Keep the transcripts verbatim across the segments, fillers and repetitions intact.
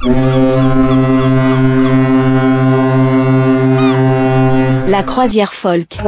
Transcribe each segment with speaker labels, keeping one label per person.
Speaker 1: La croisière folk.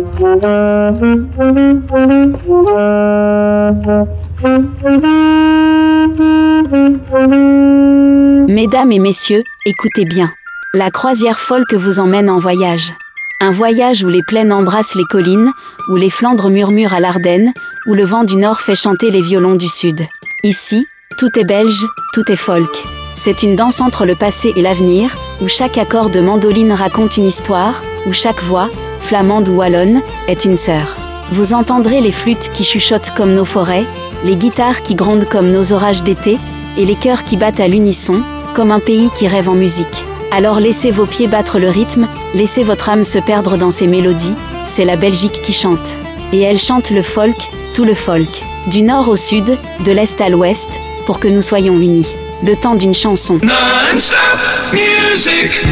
Speaker 1: Mesdames et messieurs, écoutez bien. La croisière folk vous emmène en voyage. Un voyage où les plaines embrassent les collines, où les Flandres murmurent à l'Ardenne, où le vent du Nord fait chanter les violons du Sud. Ici, tout est belge, tout est folk. C'est une danse entre le passé et l'avenir, où chaque accord de mandoline raconte une histoire, où chaque voix, flamande ou wallonne, est une sœur. Vous entendrez les flûtes qui chuchotent comme nos forêts, les guitares qui grondent comme nos orages d'été, et les cœurs qui battent à l'unisson, comme un pays qui rêve en musique. Alors laissez vos pieds battre le rythme, laissez votre âme se perdre dans ces mélodies, c'est la Belgique qui chante. Et elle chante le folk, tout le folk, du nord au sud, de l'est à l'ouest, pour que nous soyons unis. Le temps d'une chanson.
Speaker 2: Non-stop music.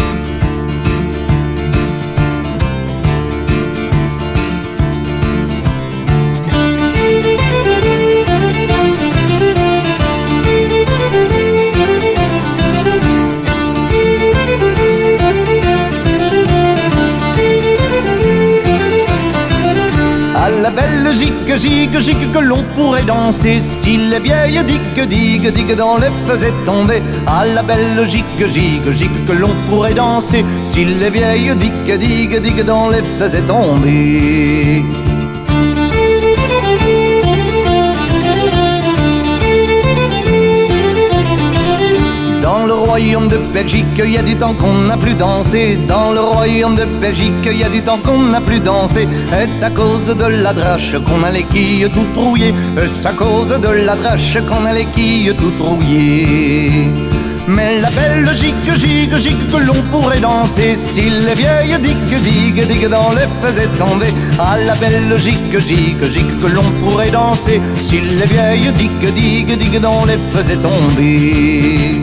Speaker 3: La Belgique, gigue, gigue, que l'on pourrait danser si les vieilles digues, digues, digues dans les faisaient tomber. À la Belgique, gigue, gigue, que l'on pourrait danser si les vieilles digues, digues, digues dans les faisaient tomber. Dans le royaume de Belgique, il y a du temps qu'on n'a plus dansé. Dans le royaume de Belgique, il y a du temps qu'on n'a plus dansé. Est-ce à cause de la drache qu'on a les quilles tout trouillées? Est-ce à cause de la drache qu'on a les quilles tout trouillées? Mais la Belgique, gigue, gigue, que l'on pourrait danser si les vieilles digues, digues, digues dans les faisaient tomber. À la Belgique, gigue, gigue, que l'on pourrait danser si les vieilles digues, digues, digues dans les faisaient tomber.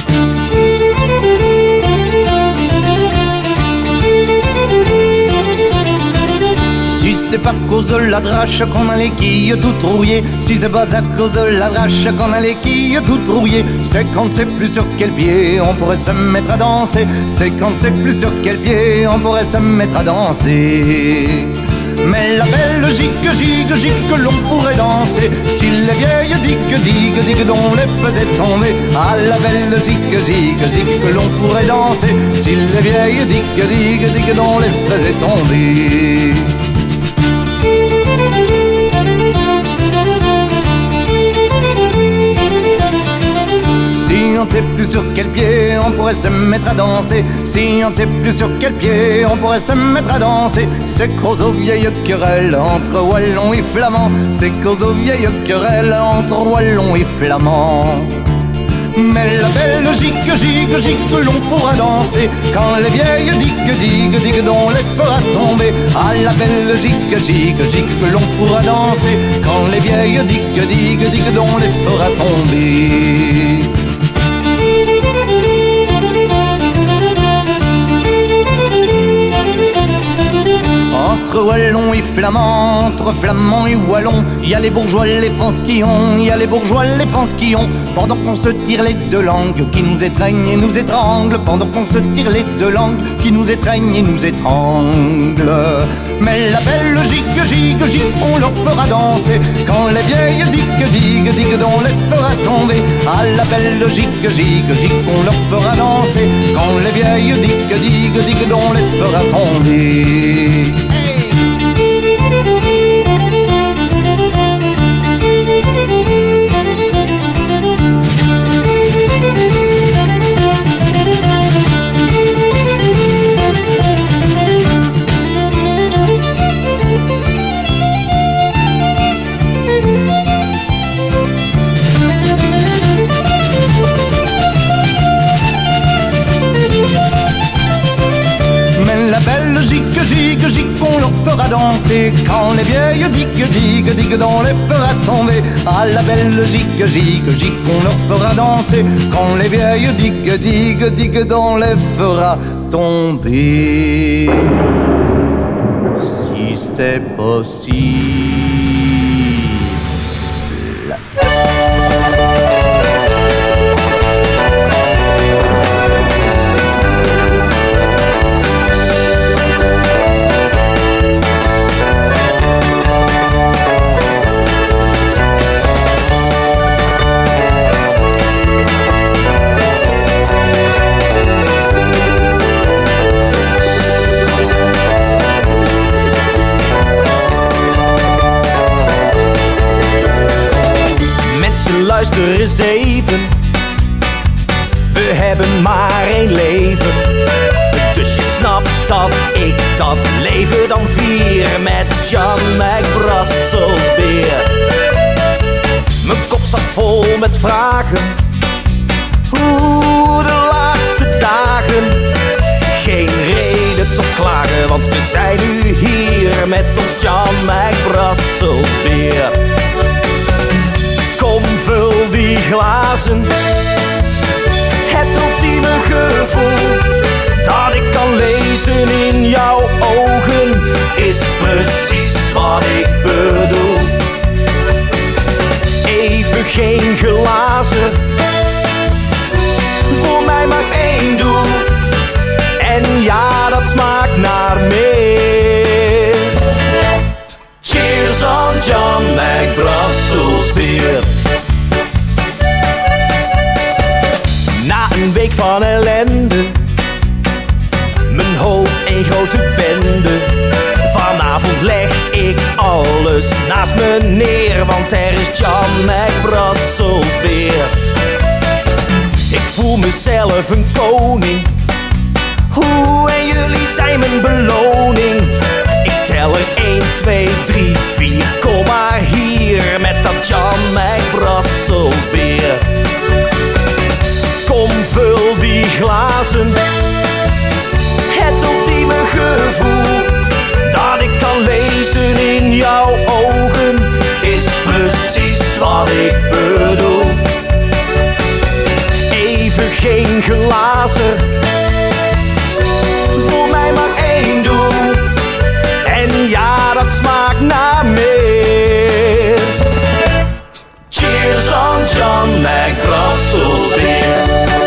Speaker 3: Si c'est pas à cause de la drache qu'on a les quilles tout trouillées, si c'est pas à cause de la drache qu'on a les quilles tout trouillées, c'est quand c'est plus sur quel pied on pourrait se mettre à danser. C'est quand c'est plus sur quel pied on pourrait se mettre à danser. Mais la Belgique, gigue, gigue, que l'on pourrait danser si les vieilles digues, digues, digues dont les faisaient tomber. À la Belgique, gigue, gigue, que l'on pourrait danser si les vieilles digues, digues, digues dont les faisaient tomber. Si on ne sait plus sur quel pied on pourrait se mettre à danser, si on ne sait plus sur quel pied on pourrait se mettre à danser, c'est cause aux vieilles querelles entre Wallons et Flamands, c'est cause aux vieilles querelles entre Wallons et Flamands. Mais la Belgique, gigue, gigue, que l'on pourra danser quand les vieilles digues, digues, digues dont les fera tomber. À la Belgique, gigue, gigue, que l'on pourra danser quand les vieilles digues, digues, digues dont les fera tomber. Entre Wallons et Flamands, entre Flamands et Wallons, il y a les bourgeois, les Fransquillons, il y a les bourgeois, les Fransquillons. Pendant qu'on se tire les deux langues qui nous étreignent et nous étranglent, pendant qu'on se tire les deux langues qui nous étreignent et nous étranglent. Mais la Belgique, gigue, gigue, on leur fera danser quand les vieilles digues, digues, digues dont les fera tomber. À la Belgique, gigue, gigue, on leur fera danser quand les vieilles digues, digues, digues dont les fera tomber. Belgique, gigue, gigue, on leur fera danser quand les vieilles digues, digues, digues dont les fera tomber. À la Belgique, gigue, gigue, on leur fera danser quand les vieilles digues, digues, digues dont les fera tomber. Si c'est possible.
Speaker 4: luister eens even. We hebben maar één leven. Dus je snapt dat ik dat leven dan vier met Jan McBrusselsbeer. Mijn kop zat vol met vragen. Hoe de laatste dagen. Geen reden tot klagen, want we zijn nu hier met ons Jan McBrusselsbeer. Kom, vul die glazen. Het ultieme gevoel dat ik kan lezen in jouw ogen is precies wat ik bedoel. Even geen glazen, voor mij maar één doel. En ja, dat smaakt naar meer. Cheers on Jan McBrusselsbeer. Na een week van ellende, mijn hoofd een grote bende. Vanavond leg ik alles naast me neer, want er is Jan McBrusselsbeer. Ik voel mezelf een koning. Hoe en jullie zijn mijn beloning. Ik tel er één, twee, drie, vier. Kom maar hier met dat Jan McBrusselsbeer. Kom, vul die glazen. Het ultieme gevoel dat ik kan lezen in jouw ogen is precies wat ik bedoel. Even geen glazen, voor mij maar één doel. En ja, dat smaakt naar meer. Cheers on Jan McBrusselsbeer.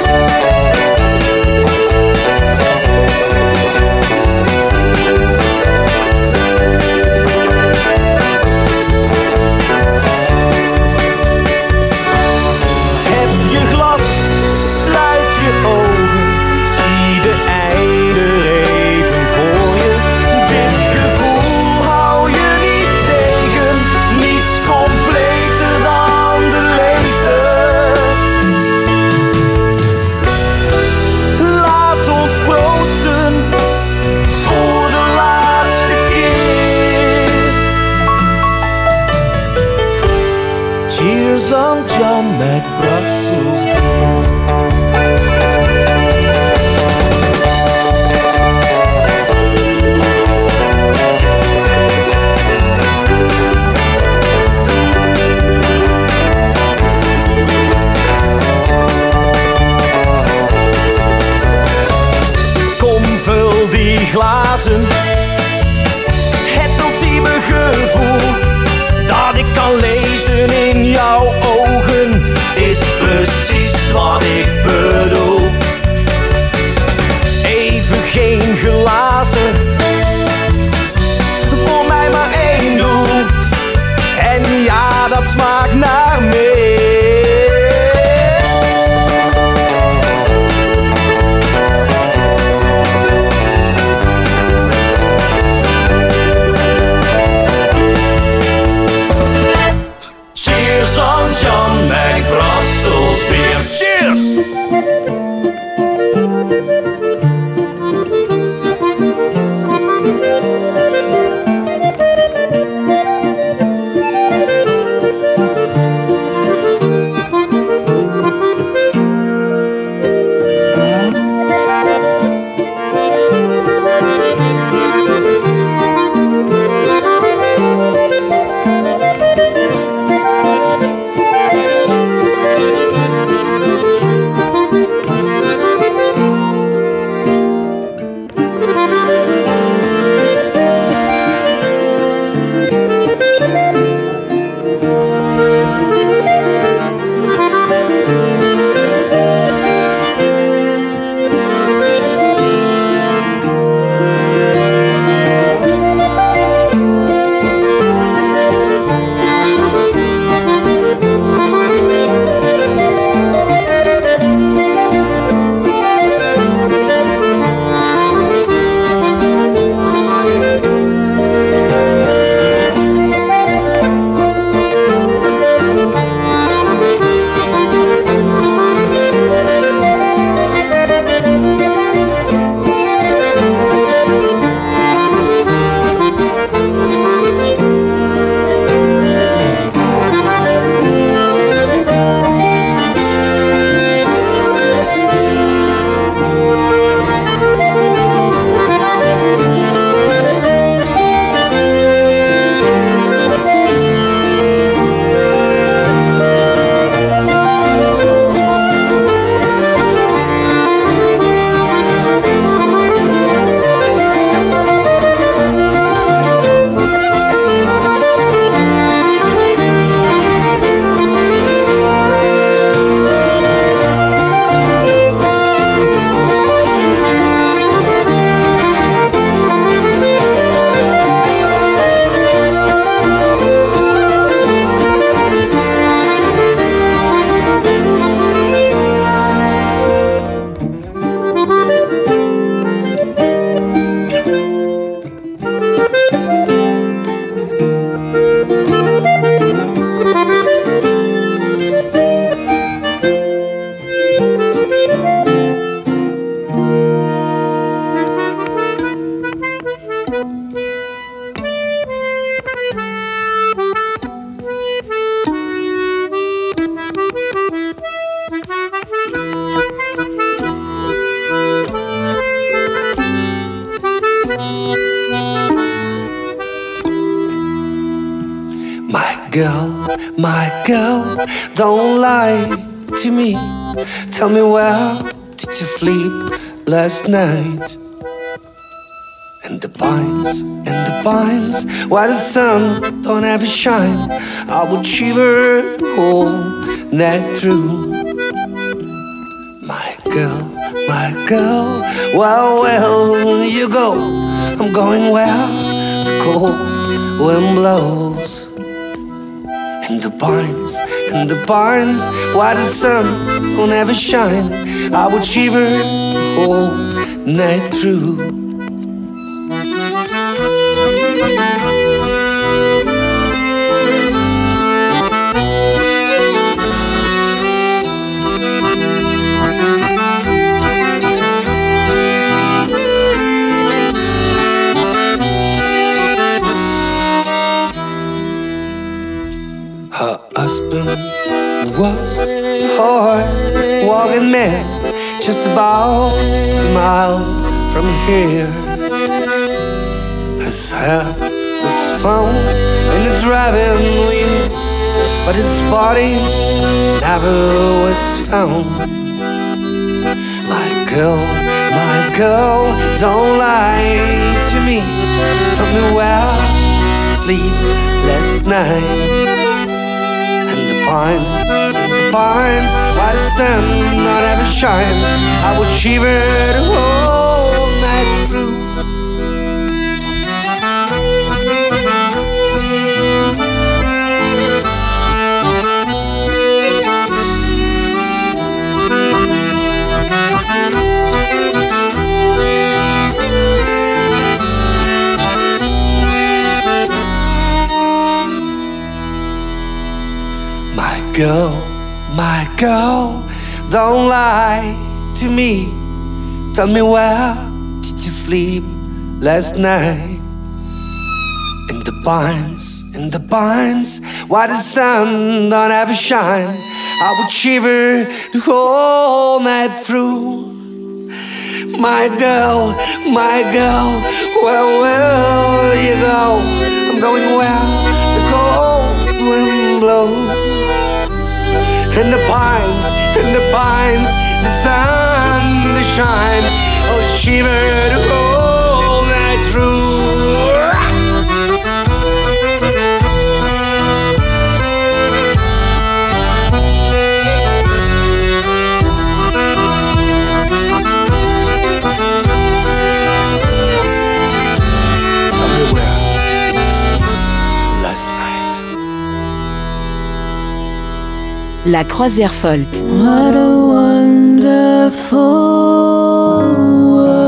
Speaker 4: Hef je glas, sluit je ogen, zie de eider even voor je. Dit gevoel hou je niet tegen, niets completer dan de leegte. Laat ons proosten voor de laatste keer. Cheers on Jan McBrusselsbeer. Kom, vul die glazen. Het ultieme gevoel dat ik kan lezen in jouw ogen is precies wat ik bedoel. Even geen glazen, voor mij maar één doel. En ja, dat smaakt naar meer. Cheers on Jan McBrusselsbeer. Cheers!
Speaker 5: My girl, don't lie to me. Tell me, where did you sleep last night? In the pines, in the pines, where the sun don't ever shine, I would shiver all night through. My girl, my girl, where will you go? I'm going where the cold wind blows. In the pines, in the pines, where the sun don't ever shine, I would shiver all night through. Her husband was a hard-walking man, just about a mile from here. His hand was found in the driving wheel, but his body never was found. My girl, my girl, don't lie to me. Tell me, where did you sleep last night? In the pines, in the pines, where the sun not ever shine, I would shiver the whole night through. My girl, my girl, don't lie to me. Tell me, where did you sleep last night? In the pines, in the pines, where the sun don't ever shine, I would shiver the whole night through. My girl, my girl, where will you go? I'm going where the cold wind blows. In the pines, in the pines, the sun, the shine, oh, shiver the whole night through. Tell me, where did you sleep last night?
Speaker 1: La croisière folk.
Speaker 6: What a wonderful world.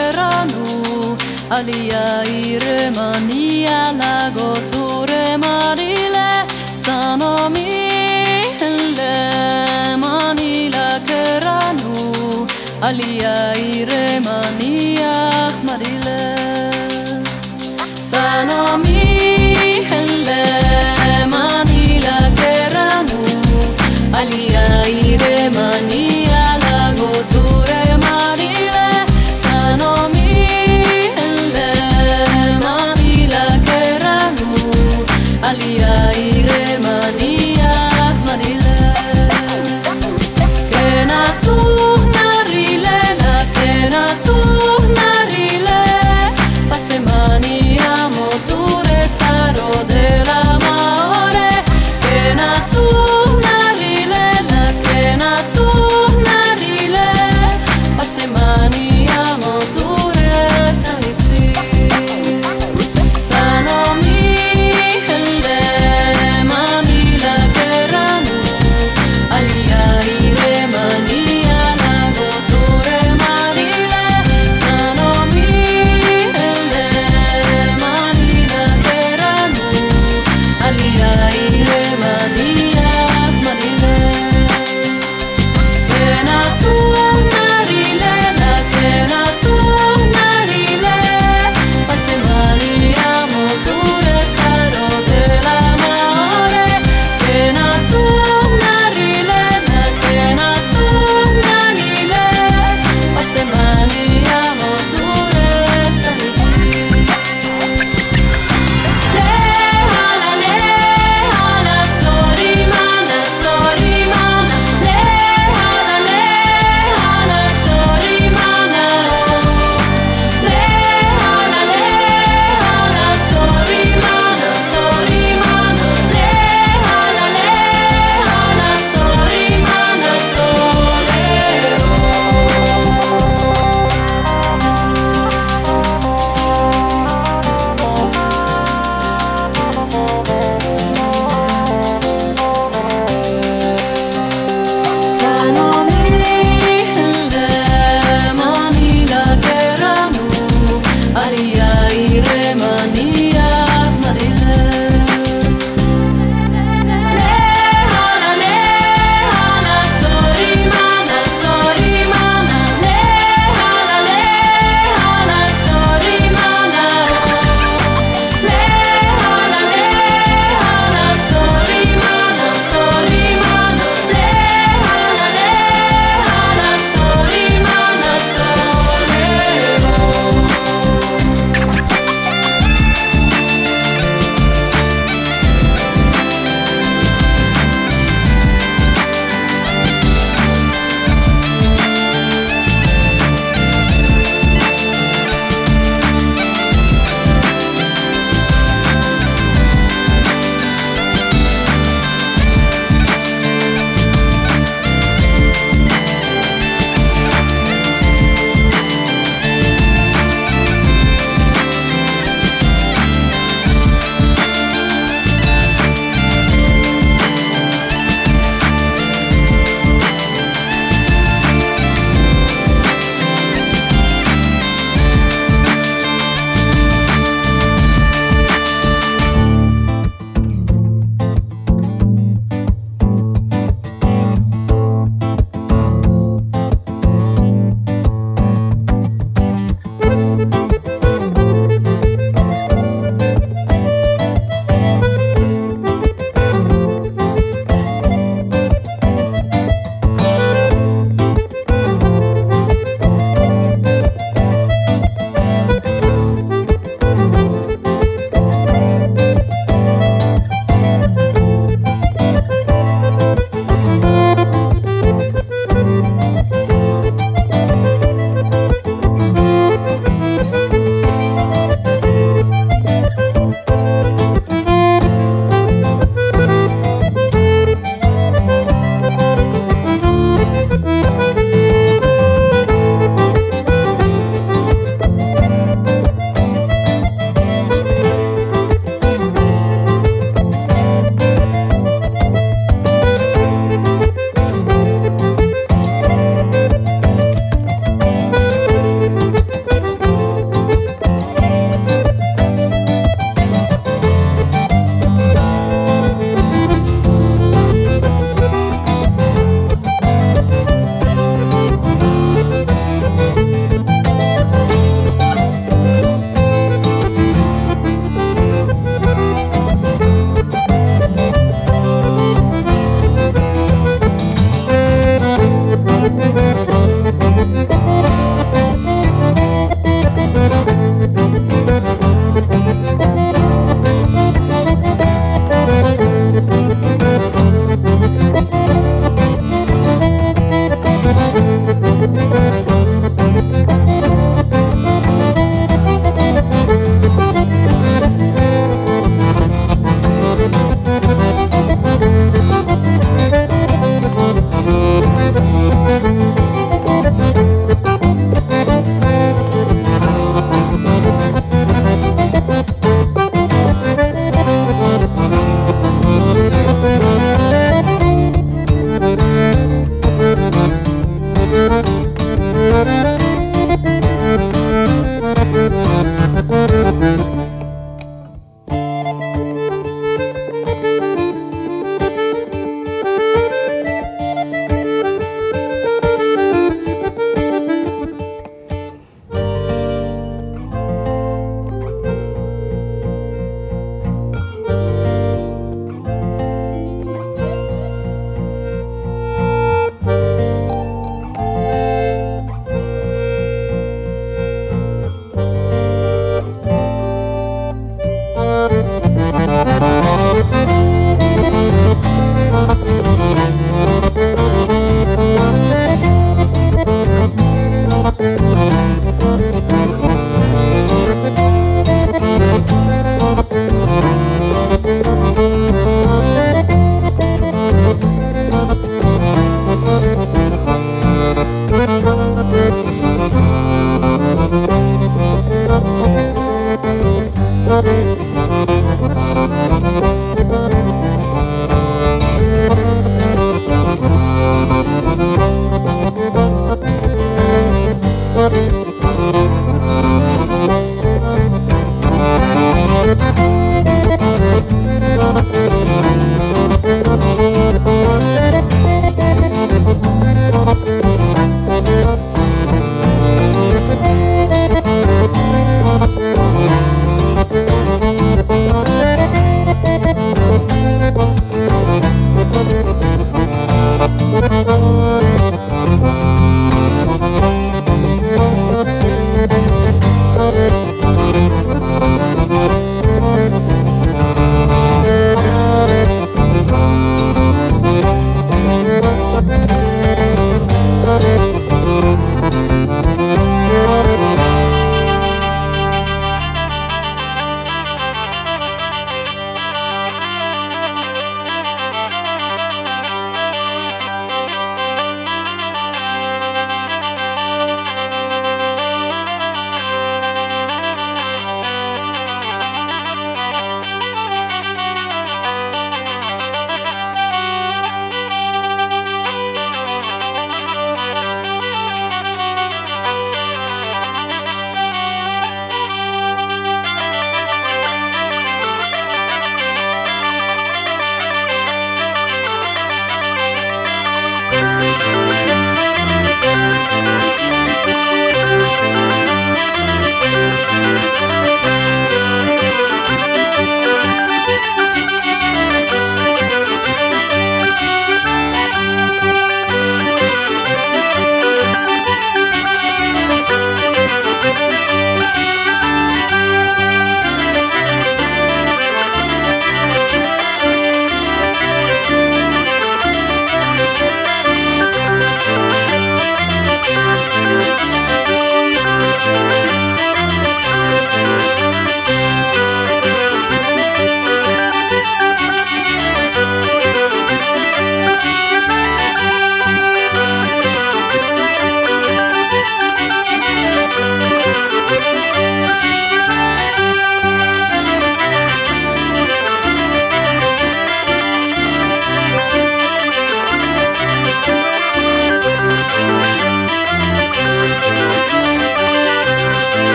Speaker 6: keranu Alia ire mania lago ture marile Sanomi le manila keranu Alia ire mania marile Sanomi le manila keranu Alia ire mania lago ture marile Sanomi le manila keranu Alia ire mania marile Kena tu narile la kena tu narile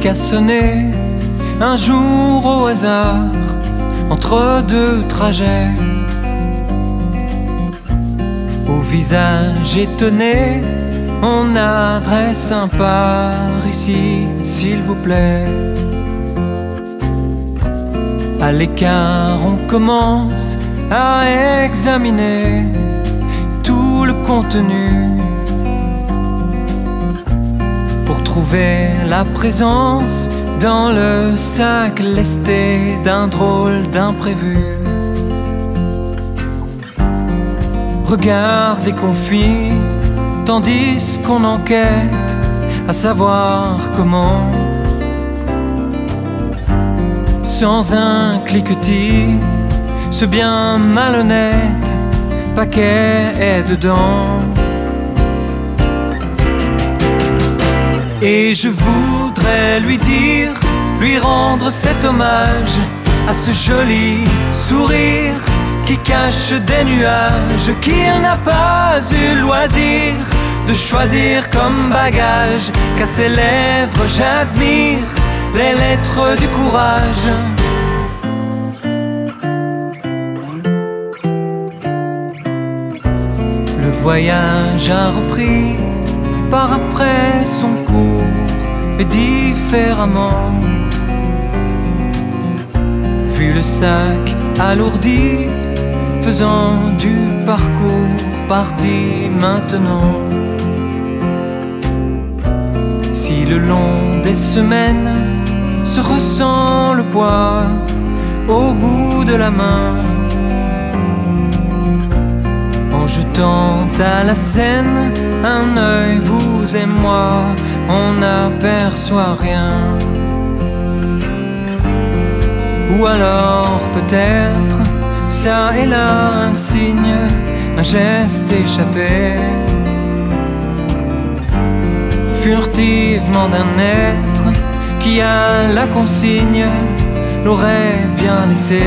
Speaker 7: cassonné un jour au hasard entre deux trajets. Au visage étonné, on adresse un par ici, s'il vous plaît. À l'écart, on commence à examiner tout le contenu pour trouver la présence dans le sac lesté d'un drôle d'imprévu. Regard déconfit, tandis qu'on enquête à savoir comment. Sans un cliquetis, ce bien malhonnête paquet est dedans. Et je voudrais lui dire, lui rendre cet hommage à ce joli sourire qui cache des nuages, qu'il n'a pas eu loisir de choisir comme bagage. Qu'à ses lèvres j'admire les lettres du courage. Le voyage a repris par après son cours, et différemment. Vu le sac alourdi, faisant du parcours parti maintenant. Si le long des semaines se ressent le poids au bout de la main, en jetant à la scène un œil, vous et moi, on n'aperçoit rien. Ou alors peut-être, ça et là un signe, un geste échappé, furtivement d'un être qui a la consigne l'aurait bien laissé.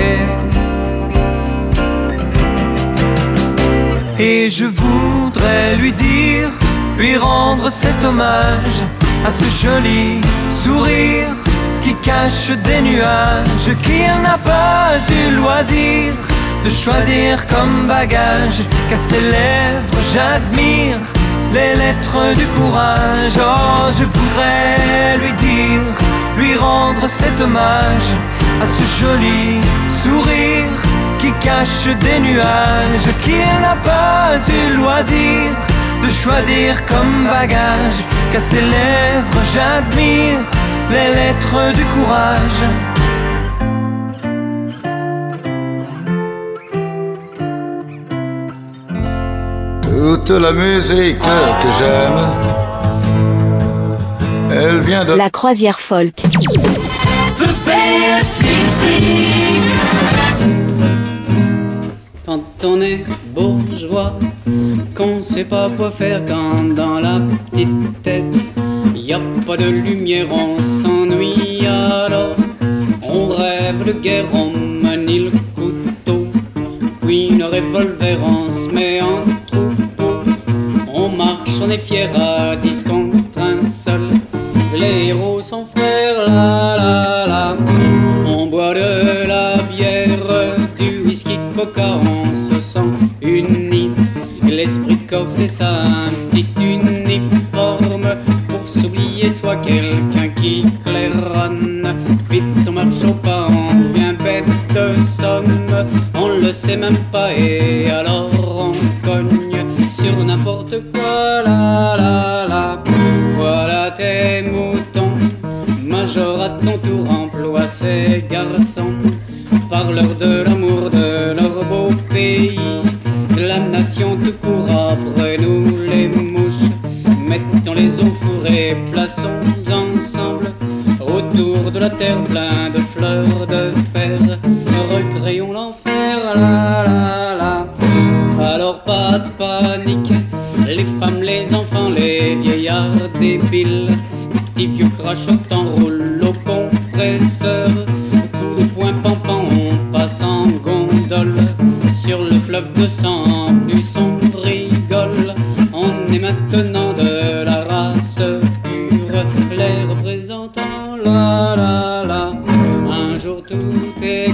Speaker 7: Et je voudrais lui dire, lui rendre cet hommage à ce joli sourire qui cache des nuages, qu'il n'a pas eu loisir de choisir comme bagage. Qu'à ses lèvres j'admire les lettres du courage. Oh, je voudrais lui dire, lui rendre cet hommage à ce joli sourire qui cache des nuages, qu'il n'a pas eu loisir de choisir comme bagage. Qu'à ses lèvres j'admire les lettres du courage.
Speaker 2: Toute la musique que j'aime, elle vient de
Speaker 1: La Croisière folk.
Speaker 6: The best music. Quand on est bourgeois, qu'on sait pas quoi faire quand dans la petite tête y a pas de lumière, on s'ennuie alors. On rêve de guerre, on manie le couteau, puis le revolver on se met en troupeau. On marche, on est fier à dix contre un seul. Les héros sont frères, la la la. On boit de la bière, du whisky, de coca, on se sent unis. L'esprit corps c'est ça, un petit uniforme pour s'oublier, soit quelqu'un qui claironne. Vite on marche au pas, on devient bête de somme. On le sait même pas et alors on cogne sur n'importe quoi, la la la. Voilà tes moutons, Major à ton tour emploie ces garçons. Parleur de l'amour de leur beau pays, de la nation tout court après nous les mouches. Mettons-les au four et plaçons ensemble autour de la terre plein de fleurs de fer. Recréons l'enfer, la la la. Alors pas de panique, les femmes, les enfants, les vieillards débiles. Petits vieux crachotent enroulent au compresseur. Coup de poing pampan, on passe en gondole. Sur le fleuve de sang, plus on rigole. On est maintenant de la race pure, les représentants, la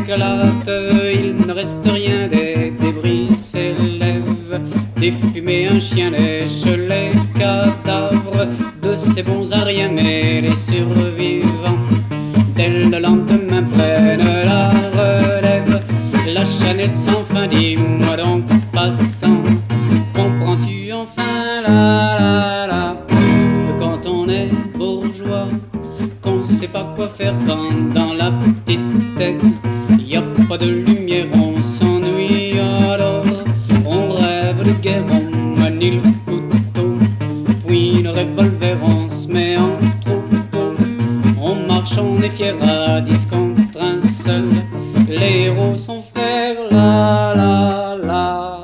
Speaker 6: éclatent, il ne reste rien, des débris s'élèvent, des fumées, un chien lèche les cadavres de ces bons à rien, mais les survivants, dès le lendemain, prennent la relève. La chaîne est sans fin, dis-moi donc, passant, comprends-tu enfin la la la que quand on est bourgeois, qu'on sait pas quoi faire quand dans la petite tête y a pas de lumière, on s'ennuie alors on rêve de guerre, on manie le couteau, puis le revolver, on se met en troupeau, on marche, on est fier à dix contre un seul, les héros sont frères, la la la.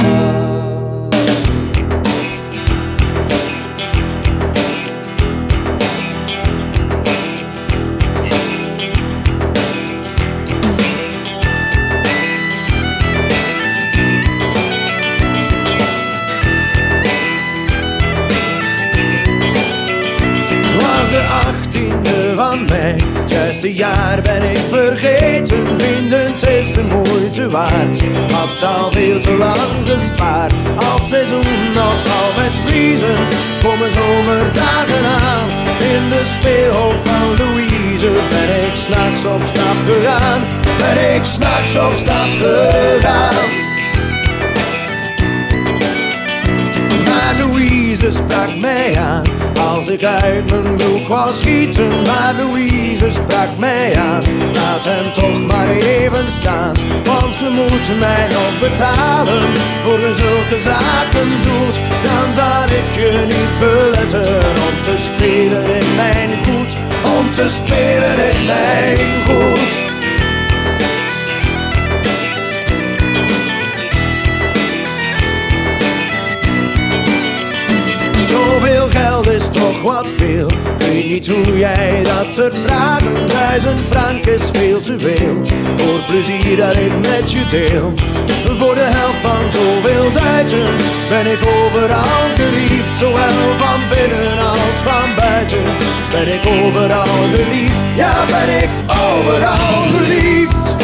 Speaker 4: achttiende van mij, het juiste jaar ben ik vergeten. Vrienden, het is de moeite waard, had al veel te lang gespaard. Als seizoen nog al met vriezen, komen zomerdagen aan. In de speelhof van Louise ben ik s'nachts op stap gegaan. Ben ik s'nachts op stap gegaan. Maar Louise sprak mij aan als ik uit mijn broek wou schieten. Maar Louise sprak mij aan, laat hem toch maar even staan. Want je moet mij nog betalen voor je zulke zaken doet. Dan zal ik je niet beletten om te spelen in mijn goed. Om te spelen in mijn goed. Zoveel geld is toch wat veel. Weet niet hoe jij dat soort vragen. Duizend frank is veel te veel voor plezier dat ik met je deel. Voor de helft van zoveel duiten ben ik overal geliefd. Zowel van binnen als van buiten ben ik overal geliefd. Ja, ben ik overal geliefd.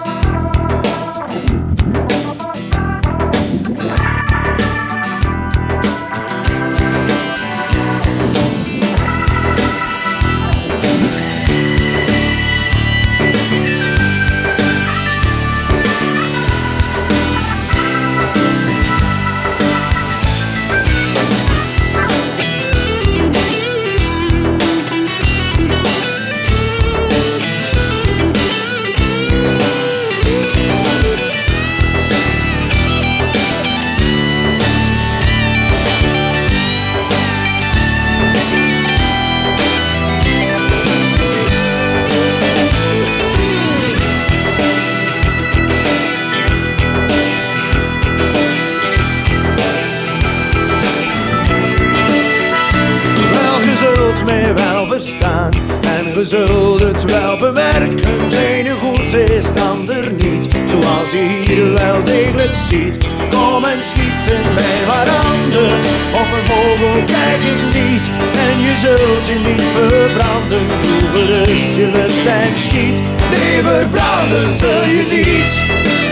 Speaker 4: Mij wel verstaan en we zullen het wel bemerken. Het ene goed is het ander niet, zoals je hier wel degelijk ziet. Kom en schiet in mijn warande, op een vogel kijk ik niet. En je zult je niet verbranden, doe gerust je lust en schiet. Nee, verbranden zul je niet.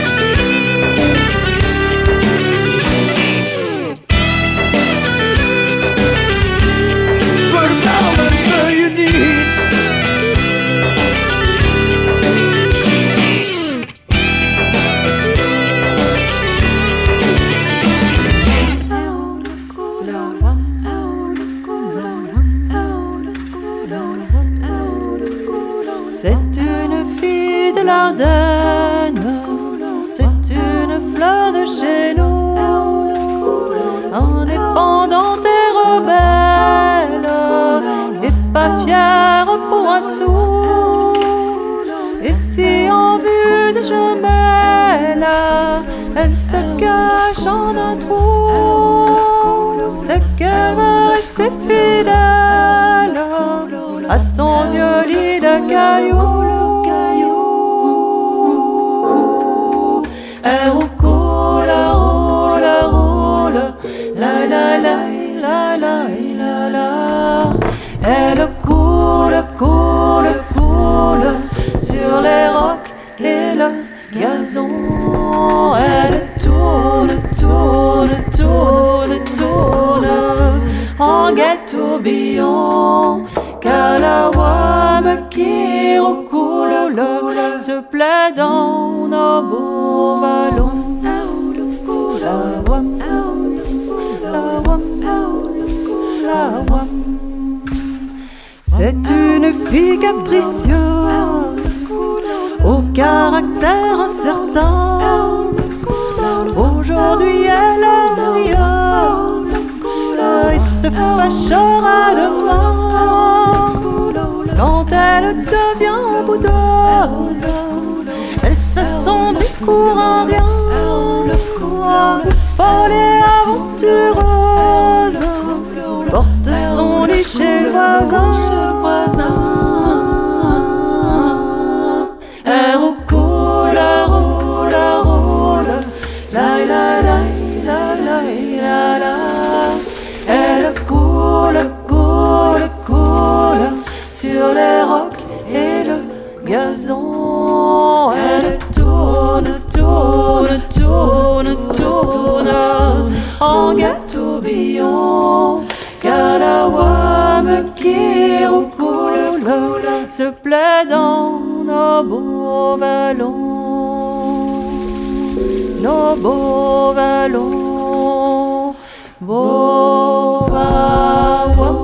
Speaker 8: C'est une fille de l'Ardenne, c'est une fleur de chez nous, indépendante et rebelle, et pas fière pour un sou. Et si en vue de jumelle, elle se cache en un trou, c'est qu'elle va rester fidèle à son vieux lit de cailloux. Elle roule, elle roule, elle roule, la la la la la la la. Elle coule, coule, coule sur les rocs et le gazon. Elle tourne, tourne, tourne, tourne en gai tourbillon. Kalawam qui recoule se plaît dans nos beaux vallons. Kalawam, kalawam, kalawam. C'est une fille capricieuse, au caractère incertain. Aujourd'hui elle est rieuse et se fâchera demain. Quand elle devient boudeuse, elle s'assombrit courant rien. Folle et aventureuse, porte son lit chez le voisin. Elle roule, roule, roule, la la la la la la la. Elle coule, coule, coule sur les rocs et le gazon. Elle tourne, tourne, tourne, tourne en gai tourbillon. Kalawam qui roule, se plaît dans nos beaux vallons, nos beaux vallons, beaux vallons.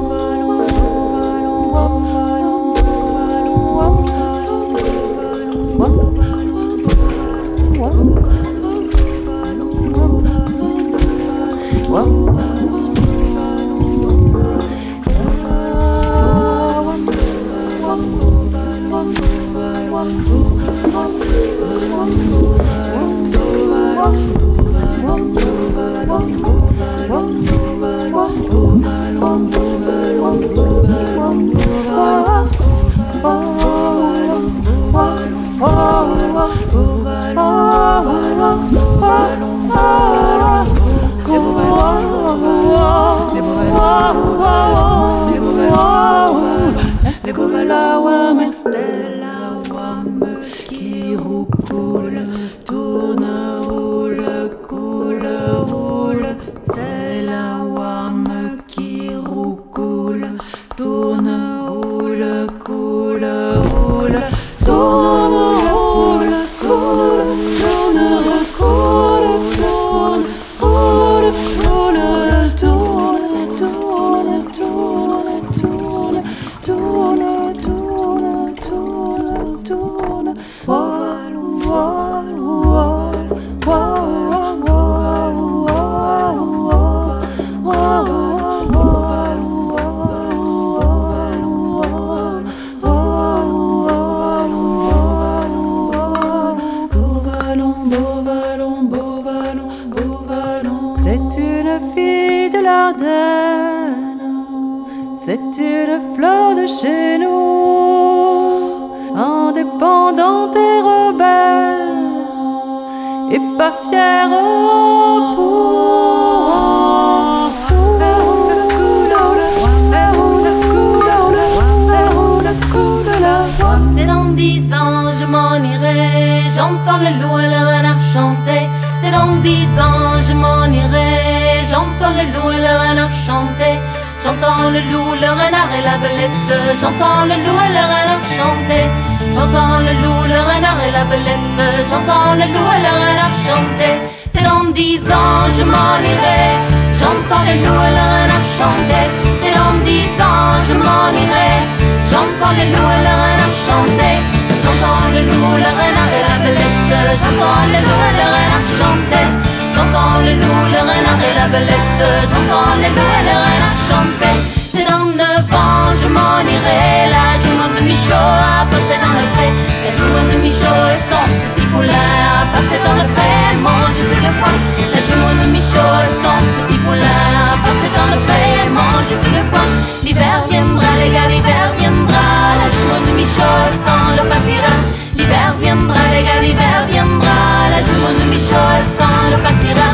Speaker 9: J'entends le loup et le renard chanter. J'entends le loup, le renard et la belette. J'entends le loup et le renard chanter. C'est dans dix ans je m'en irai. J'entends le loup et le renard chanter. C'est dans dix ans je m'en irai. J'entends le loup et le renard chanter. J'entends le loup, le renard et la belette. J'entends le loup et le renard chanter. J'entends le loup, le renard et la belette. J'entends le loup et le renard chanter. C'est dans neuf ans je m'en irai. La jument de Michaud a passé dans le pré. La jument de Michaud et son petit poulain a passé dans le pré. Mange tout le foin. La jument de Michaud et son petit poulain a passé dans le pré. Mange tout le foin. L'hiver viendra les gars, l'hiver viendra. La jument de Michaud sans le partira. L'hiver viendra les gars, l'hiver viendra. La jument de Michaud sans le partira.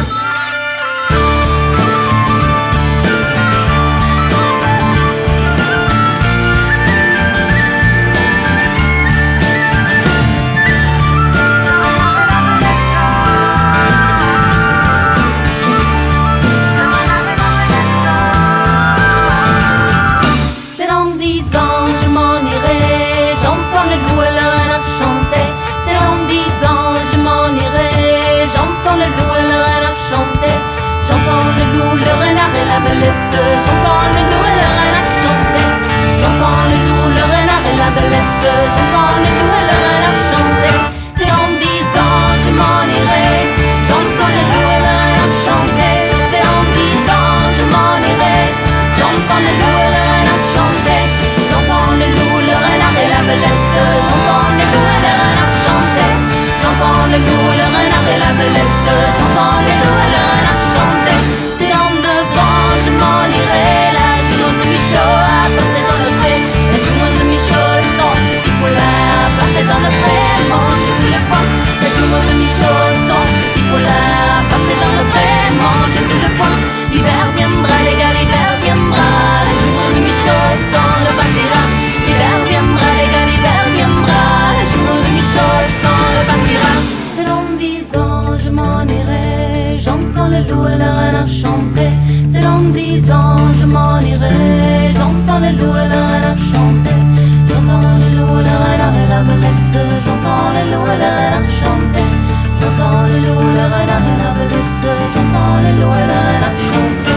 Speaker 9: belette. J'entends le loup et le renard chanter. J'entends le loup, le renard et la belette. J'entends le loup et le renard chanter. C'est en dix ans je m'en irai. J'entends le loup et le renard chanter. C'est en dix ans je m'en irai. J'entends le loup et le renard chanter. J'entends le loup, le renard et la belette. J'entends le loup et le renard chanter. J'entends le loup, le renard et la belette. J'entends le loup et le renard chanter. C'est en devant je m'en irai. La jument de Michaud a passé dans le pré. La jument de Michaud et son petit poulain a passé dans le pré. Elle mange tout le foin. La jument de Michaud et son petit poulain a passé dans le pré. Elle mange tout le foin. L'hiver viendra les gars, l'hiver viendra. La jument de Michaud et son repartira. L'hiver viendra les gars, l'hiver viendra. La jument de Michaud et son repartira. C'est dans dix ans je m'en irai. J'entends le loup et le renard chanter. C'est dans dix ans je m'en irai. J'entends le loup et le renard chanter. J'entends le loup, le renard et la belette. J'entends le loup et le renard chanter. J'entends le loup, le renard et la belette. J'entends le loup et le renard chanter.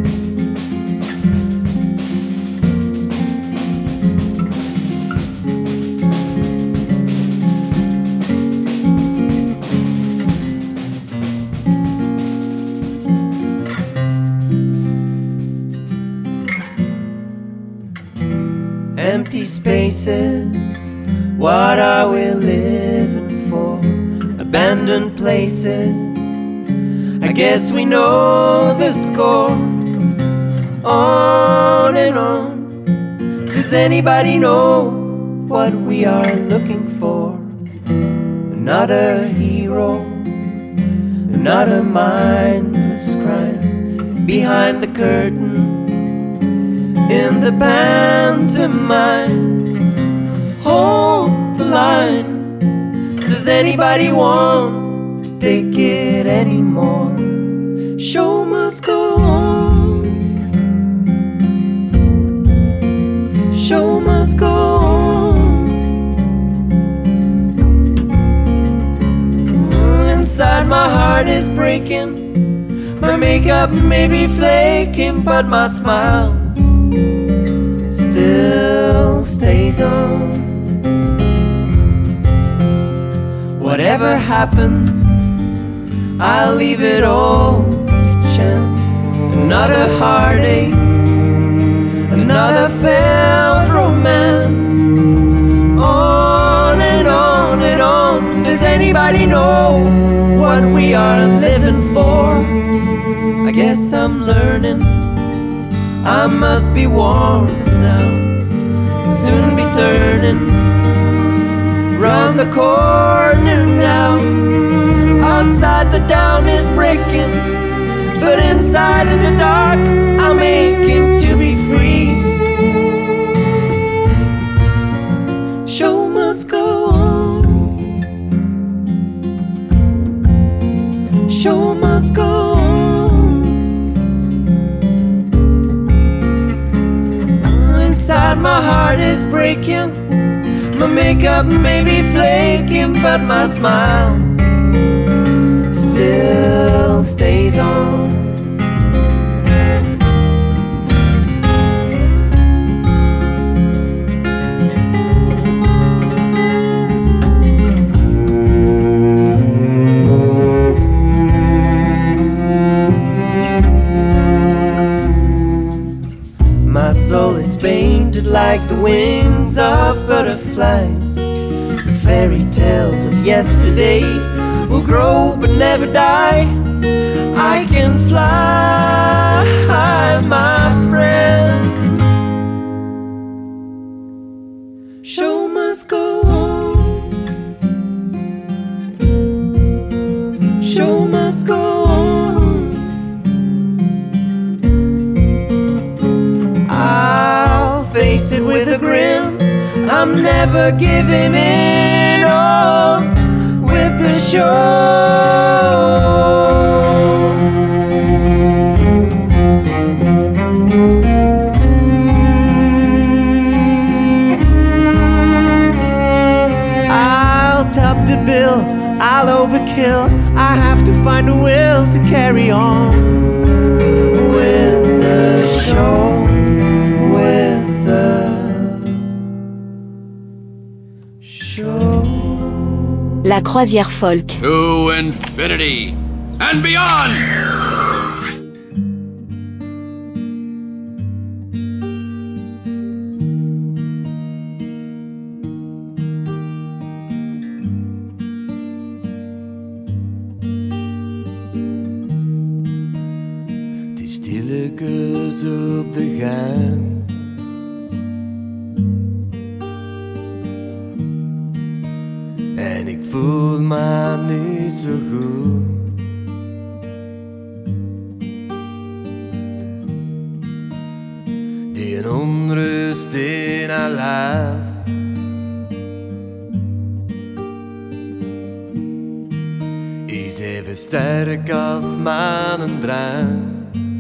Speaker 7: Empty spaces, what are we living for? Abandoned places, I guess we know the score. On and on, does anybody know what we are looking for? Another hero, another mindless crime behind the curtain. In the pantomime, hold the line. Does anybody want to take it anymore? Show must go on. Show must go on. Inside my heart is breaking. My makeup may be flaking, but my smile still stays on. Whatever happens, I'll leave it all to chance. Another heartache, another failed romance. On and on and on. Does anybody know what we are living for? I guess I'm learning. I must be warned now, soon be turning round the corner now. Outside the dawn is breaking, but inside in the dark I'll make him to be free. Show must go on. Show must go on. Inside my heart is breaking. My makeup may be flaking, but my smile still stays on. My soul is painted like the wings of butterflies. Fairy tales of yesterday will grow but never die. I can fly, my friends. Show must go on. Show must go on. I'll face it with a grin. I'm never giving in on with the show. I'll top the bill, I'll overkill. I have to find a will to carry on with the show with the show.
Speaker 1: La croisière folk.
Speaker 10: To infinity and beyond!
Speaker 7: Stilletjes op de gang. En ik voel me niet zo goed. Die een onrust in haar lijf. Is even sterk als mijn drang.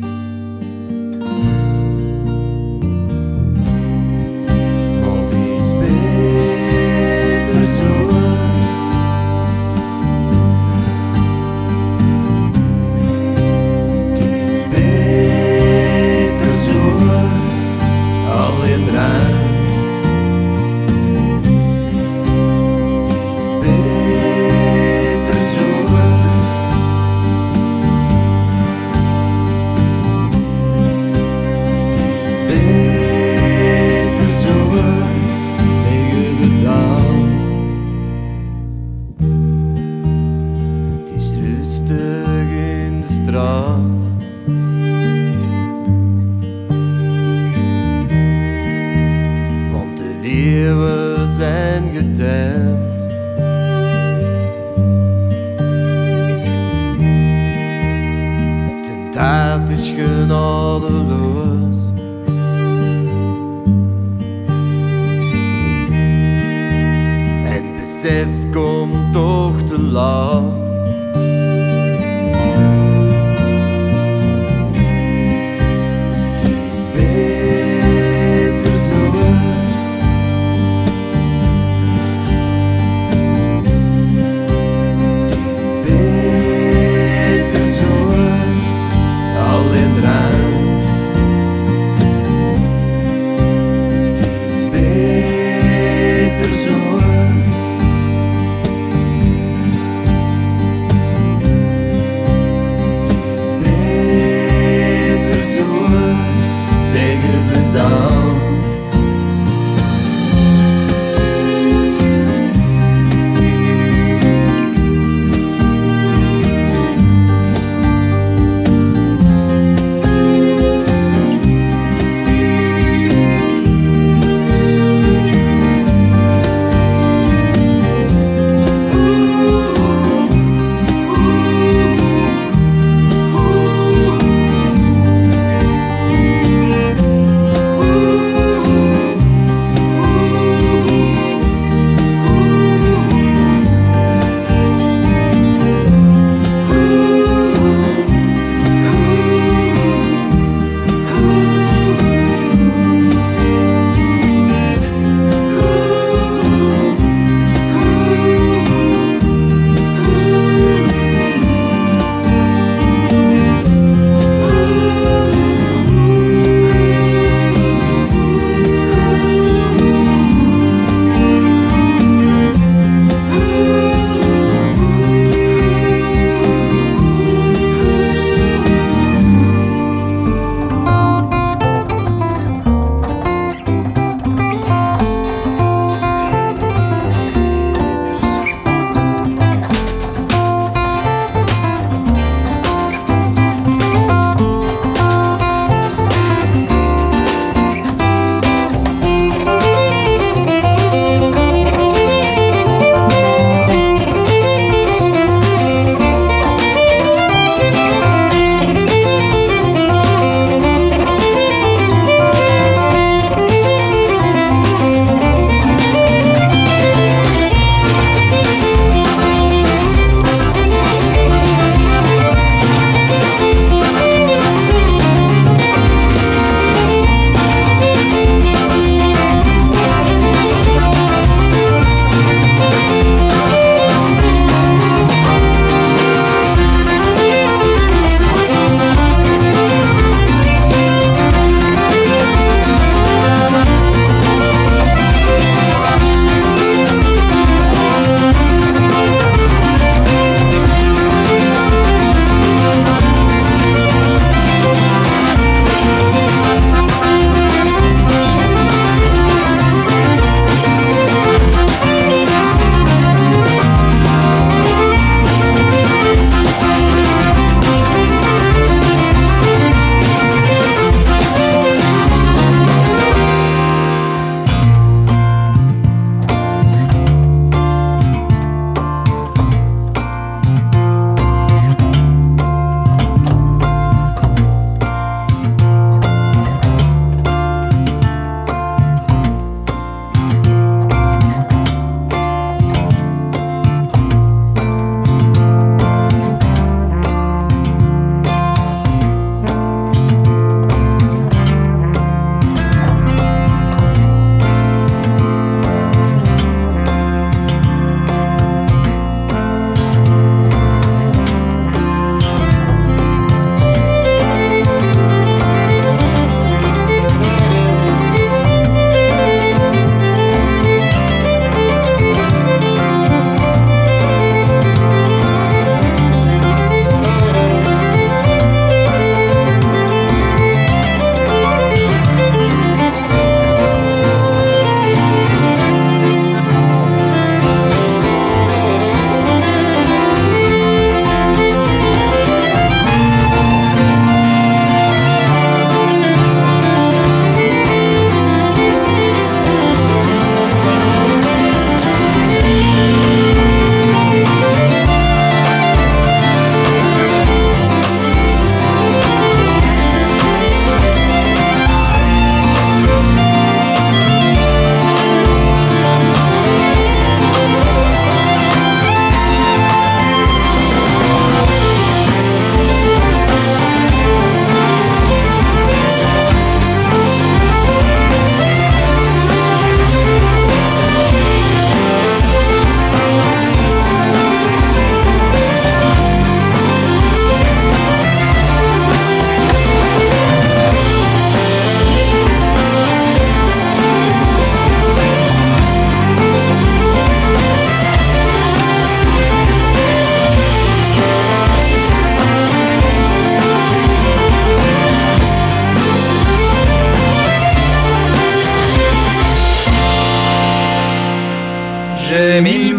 Speaker 7: Dat is genadeloos. En besef komt toch te laat. Het is beter zo. Het is beter zo. Alleen drank. Het is beter zo.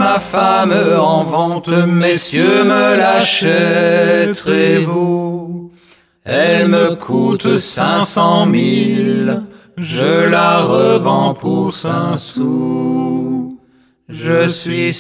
Speaker 7: ma femme en vente, messieurs, me l'achèterez-vous? Elle me coûte cinq cent mille, je la revends pour cinq sous. Je suis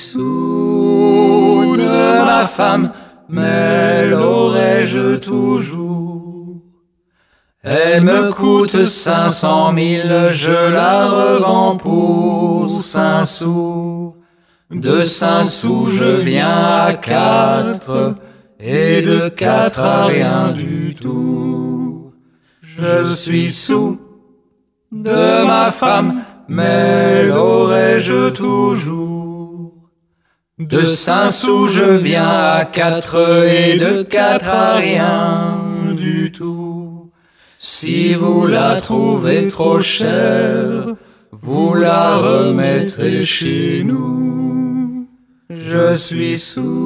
Speaker 7: soûl de ma femme, mais l'aurais-je toujours? Elle me coûte cinq cent mille, je la revends pour cinq sous. De cinq sous je viens à quatre, et de quatre à rien du tout. Je suis soûl de ma femme, mais l'aurais-je toujours? De cinq sous je viens à quatre, et de quatre à rien du tout. Si vous la trouvez trop chère, vous la remettrez chez nous. Je suis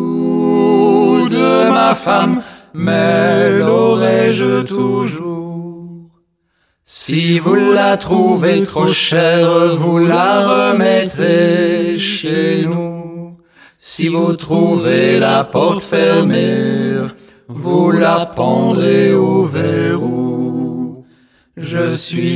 Speaker 7: soûl de ma femme, mais l'aurais-je toujours? Si vous la trouvez trop chère, vous la remettrez chez nous. Si vous trouvez la porte fermée, vous la pendrez au verrou. Je suis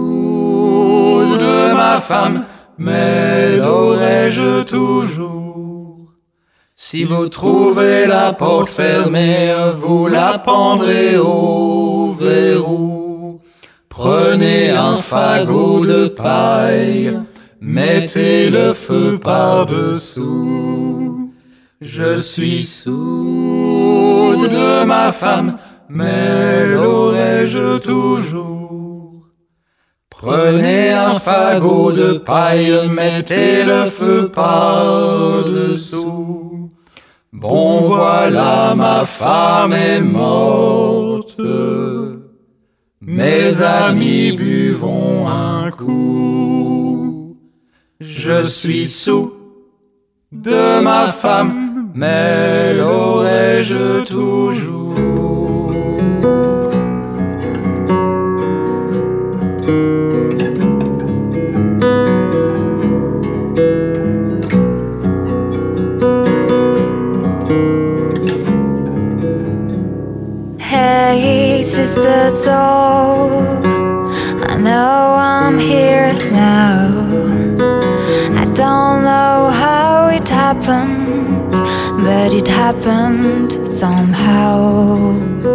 Speaker 7: soûl de ma femme, mais l'aurais-je toujours? Si vous trouvez la porte fermée, vous la pendrez au verrou. Prenez un fagot de paille, mettez le feu par-dessous. Je suis soûl de ma femme, mais l'aurais-je toujours? Prenez un fagot de paille, mettez le feu par-dessous. Bon voilà, ma femme est morte, mes amis buvons un coup. Je suis soûl de ma femme, mais l'aurais-je toujours?
Speaker 11: Hey, sister soul, I know I'm here now. I don't know how it happened, but it happened somehow.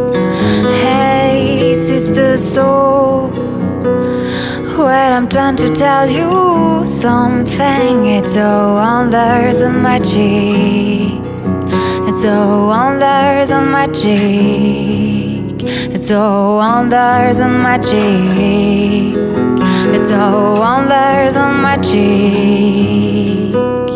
Speaker 11: Hey, sister soul, well, I'm trying to tell you something. It's all wonders and magic. It's all wonders and magic. It's all wonders and magic. It's all wonders and magic.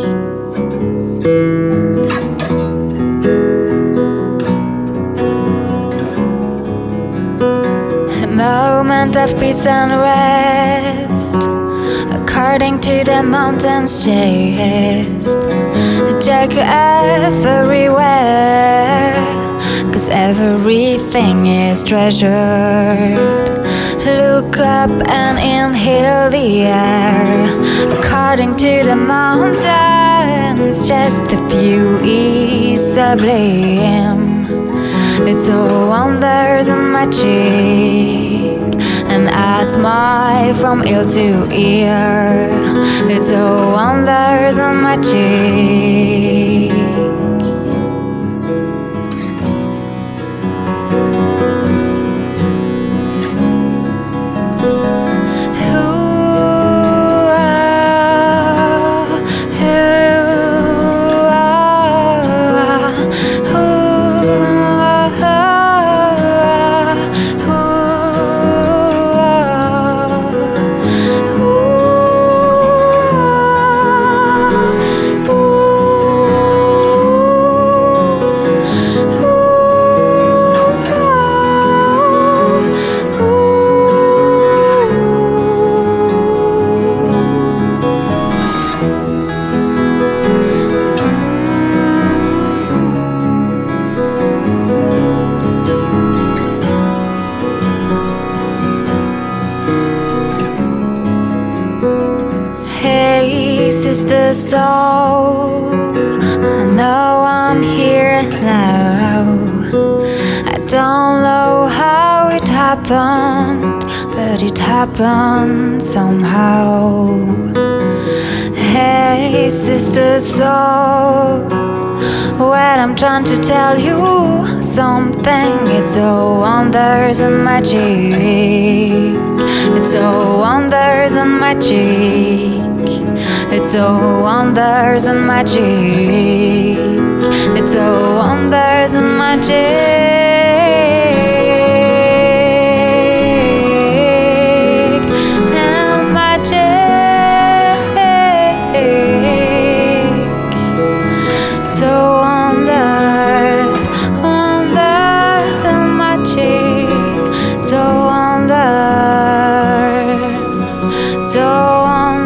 Speaker 11: A moment of peace and rest, according to the mountain's chest. Check everywhere, 'cause everything is treasured. Look up and inhale the air, according to the mountains. Just the view is sublime. It's all wonders and magic, and I smile from ear to ear. It's all wonders and magic. Sister soul, now. I don't know how it happened, but it happened somehow. Hey sister soul, when I'm trying to tell you something, it's all wonders and magic. It's all wonders and magic. It's all wonders and magic. It's all wonders and magic. And magic. It's all wonders, wonders and magic. It's all wonders. It's all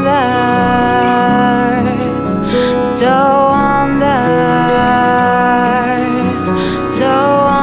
Speaker 11: wonders. It's all wonders. It's all wonders.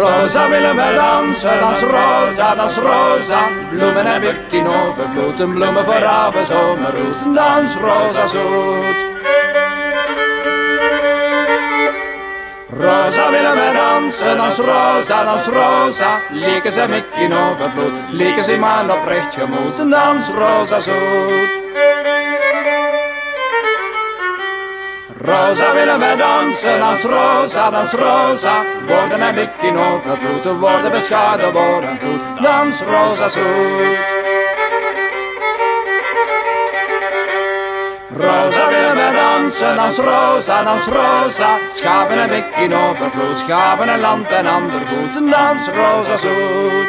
Speaker 7: Rosa willen we dansen, dans rosa, dans rosa. Bloemen heb ik in overvloed, en bloemen voor avond zomerroet. Dans rosa zoet. Rosa willen we dansen, dans rosa, dans rosa. Leken ze mik in overvloed, leken ze man oprecht gemoed. En dans rosa zoet. Rosa willen we dansen, dans rosa, dans rosa. Woorden heb ik in overvloed, woorden beschaden, woorden vloed. Dans rosa zoet. Rosa willen we dansen, dans rosa, dans rosa. Schapen heb ik in overvloed, schapen en land en ander goed. Dans rosa zoet.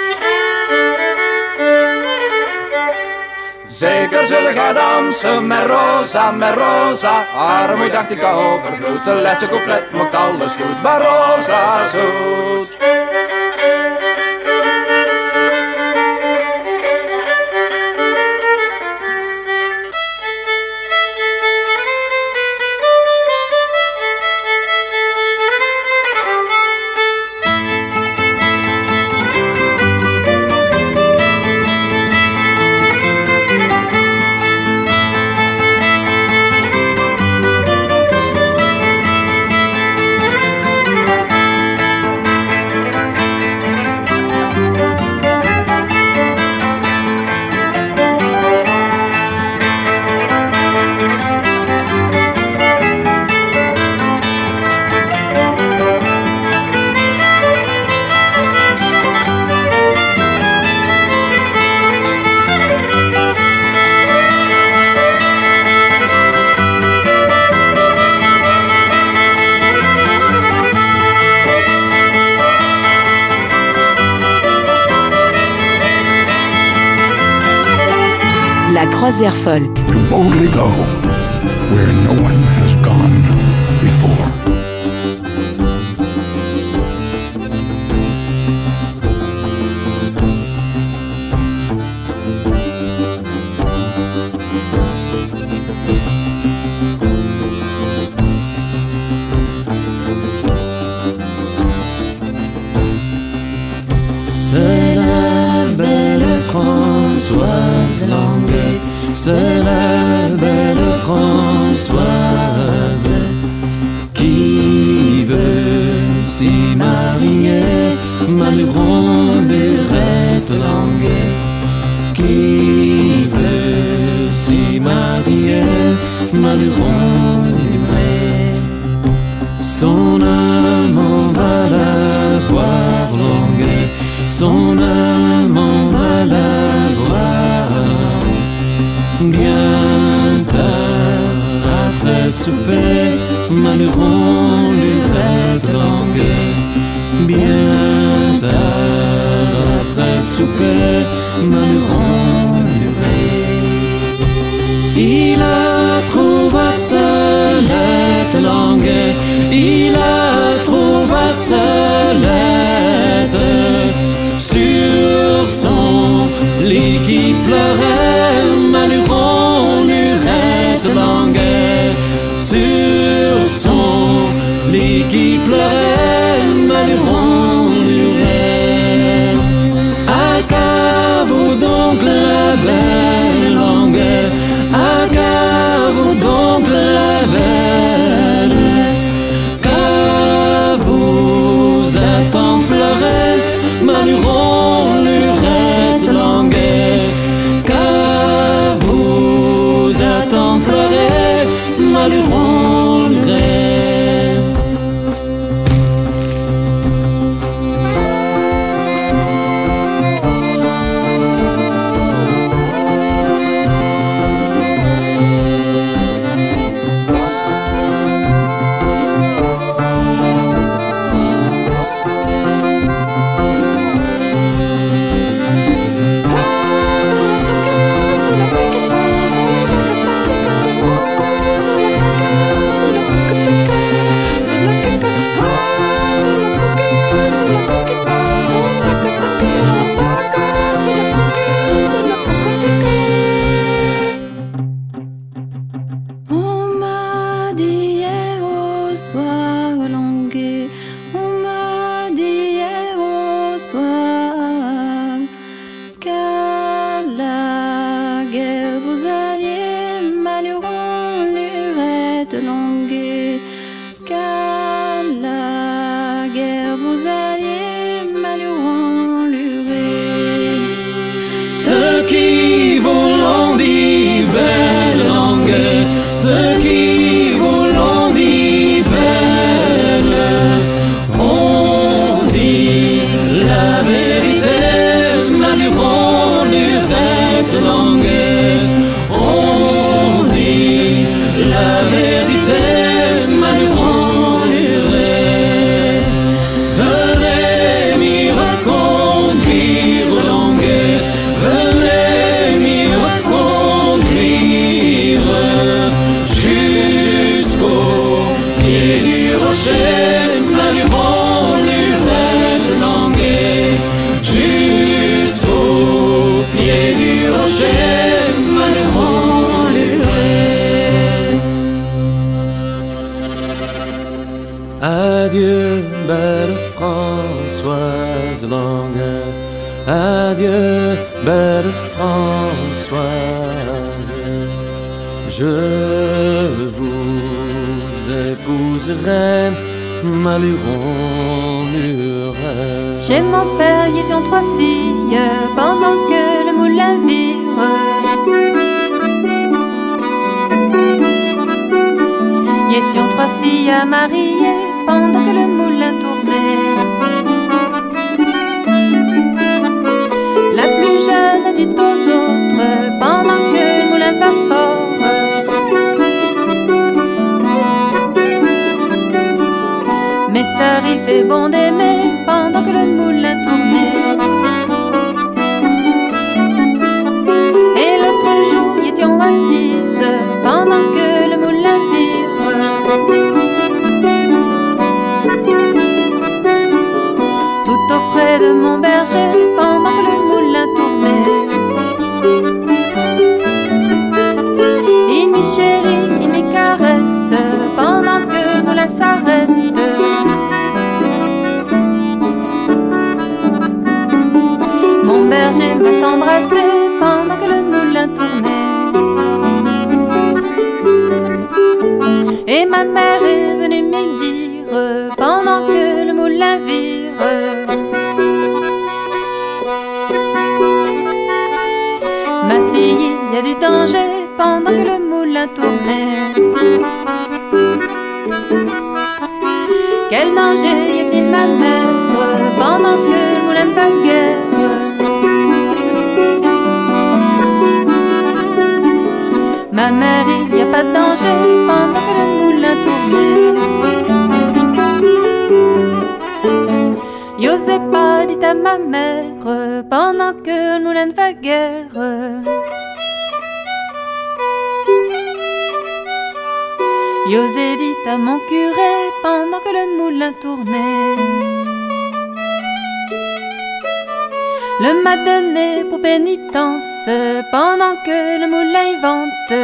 Speaker 7: Zeker zullen gaan dansen met rosa, met rosa. Armoei dacht ik al overvloed, de lessen couplet mocht alles goed. Maar rosa zoet.
Speaker 1: La croisière folle.
Speaker 12: To boldly go where no one has gone before.
Speaker 13: C'est la belle Françoise Languet, c'est la belle Françoise qui veut s'y marier, Maluron Burette Languet, qui veut s'y marier, Maluron Burette. Son amant va la voir Languet, son amant va la voir. Bien tard après souper, Maluron Lurette Languet. Bien tard après souper, Maluron Lurette. Il a trouvé sa lettre Languet, il a trouvé sa lettre sur son lit qui pleurait, Maluron Lurette Languet. Sur son lit qui pleurait, Maluron Lurette. À qu'avez-vous donc la belle Languet, à qu'avez-vous donc la belle, qu'avez-vous
Speaker 7: Je vous épouserai, ma luron, luron.
Speaker 14: Chez mon père, y étions trois filles, pendant que le moulin vire. Y étions trois filles à marier, pendant que le moulin tournait. La plus jeune a dit aux autres, pendant que le moulin va fort. Mes sœurs, il fait bon d'aimer, pendant que le moulin tournait. Et l'autre jour, y étions assises, pendant que le moulin vire. Tout auprès de mon berger, pendant que le moulin tournait. Il m'y chérit, il m'y caresse, pendant que le moulin s'arrête. Mon berger m'a embrassé, pendant que le moulin tournait. Et ma mère est venue me dire, pendant que le moulin vire. Ma fille, il y a du danger, pendant que le moulin tournait. Quel danger y a-t-il, ma mère, pendant que le moulin va guère? Ma mère, il n'y a pas de danger, pendant que le moulin tournait. Y'osez pas, dit à ma mère, pendant que le moulin ne va guère. Y'osez, dit à mon curé, pendant que le moulin tournait. Le m'a donné pour pénitence, pendant que le moulin y vente.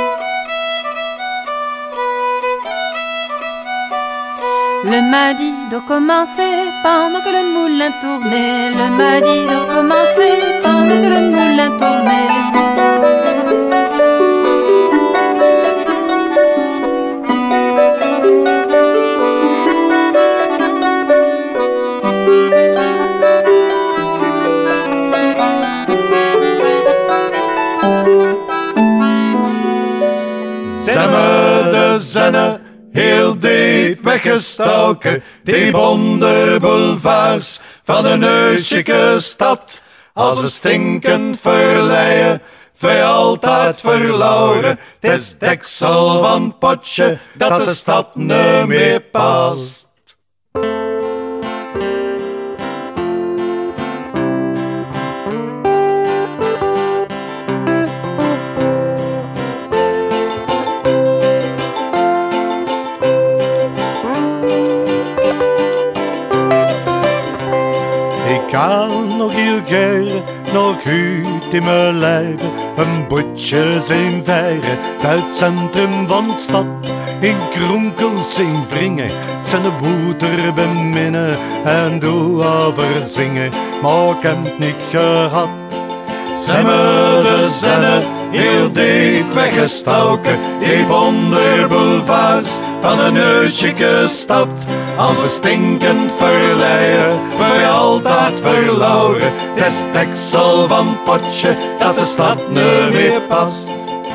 Speaker 14: Le m'a dit de recommencer, pendant que le moulin tournait. Le m'a dit de recommencer, pendant que le moulin tournait.
Speaker 15: Samen de zinnen, heel diep weggestoken, die bonte boulevards van een neusjeke stad. Als een stinkend verleien, voor altijd verloren. Het is deksel van het potje, dat de stad niet meer past.
Speaker 16: Ik kan nog heel geren, nog uit in mijn lijven, een boetje zijn vijren, uit het centrum van de stad. In kronkels zijn wringen, zijn de boter beminnen en doe over zingen, maar ik heb het niet gehad.
Speaker 15: Zijn me de zinnen, heel diep weggestoken, die bonte boulevards van een neusjeke stad. Als we stinkend verleiden, voor altijd verloren. Het is deksel van het potje, dat de stad niet meer past.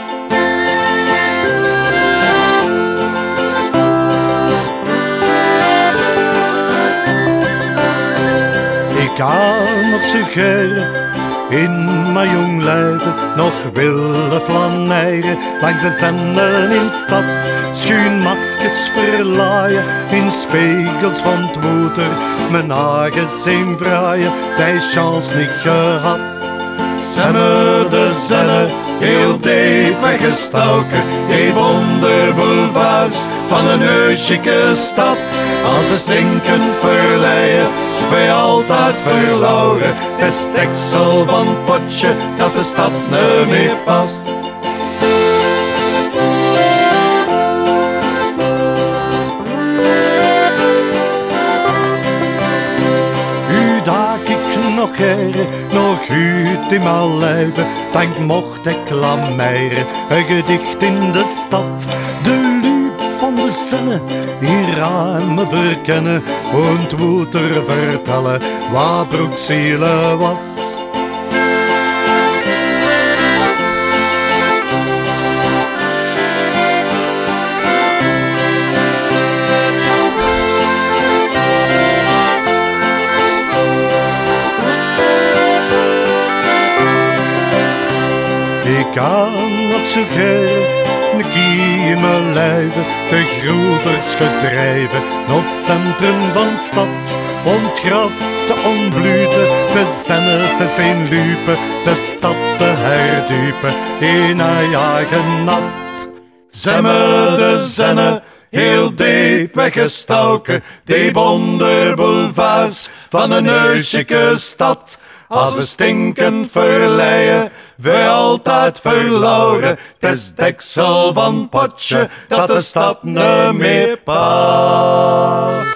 Speaker 16: Ik kan nog suggereren, in mijn jong lijven nog willen flaneren, langs de zenden in de stad, schuin maskers verlaaien, in spiegels van het water, mijn hagen zijn vraaien, die chance niet gehad.
Speaker 15: Zijn me de zinnen, heel diep weggestoken, die bonte boulevards van een neusjeke stad. Als we stinkend verleiden, voor altijd verloren. Het is deksel van het potje, dat de stad niet meer past.
Speaker 16: U daak ik nog heren, nog uit in mijn lijven, dan mocht ik lameren. Een gedicht in de stad, de lup van de zinnen, hier aan me verkennen. Und Wouter vertellen wat broekzielen was. Ik kan nog zo geren, een kie in mijn lijven, de groevers gedrijven, naar het centrum van de stad. Ontgraf te ontbluten, te zennen, te zijn lupen, de stad te herdupen, in een jagen nat.
Speaker 15: Zemme de zenne, heel diep weggestoken, die bonde boulevards van een neusjeke stad. Als een stinkend verleien, voor altijd verloren. Het is deksel van potje, dat de stad niet meer past.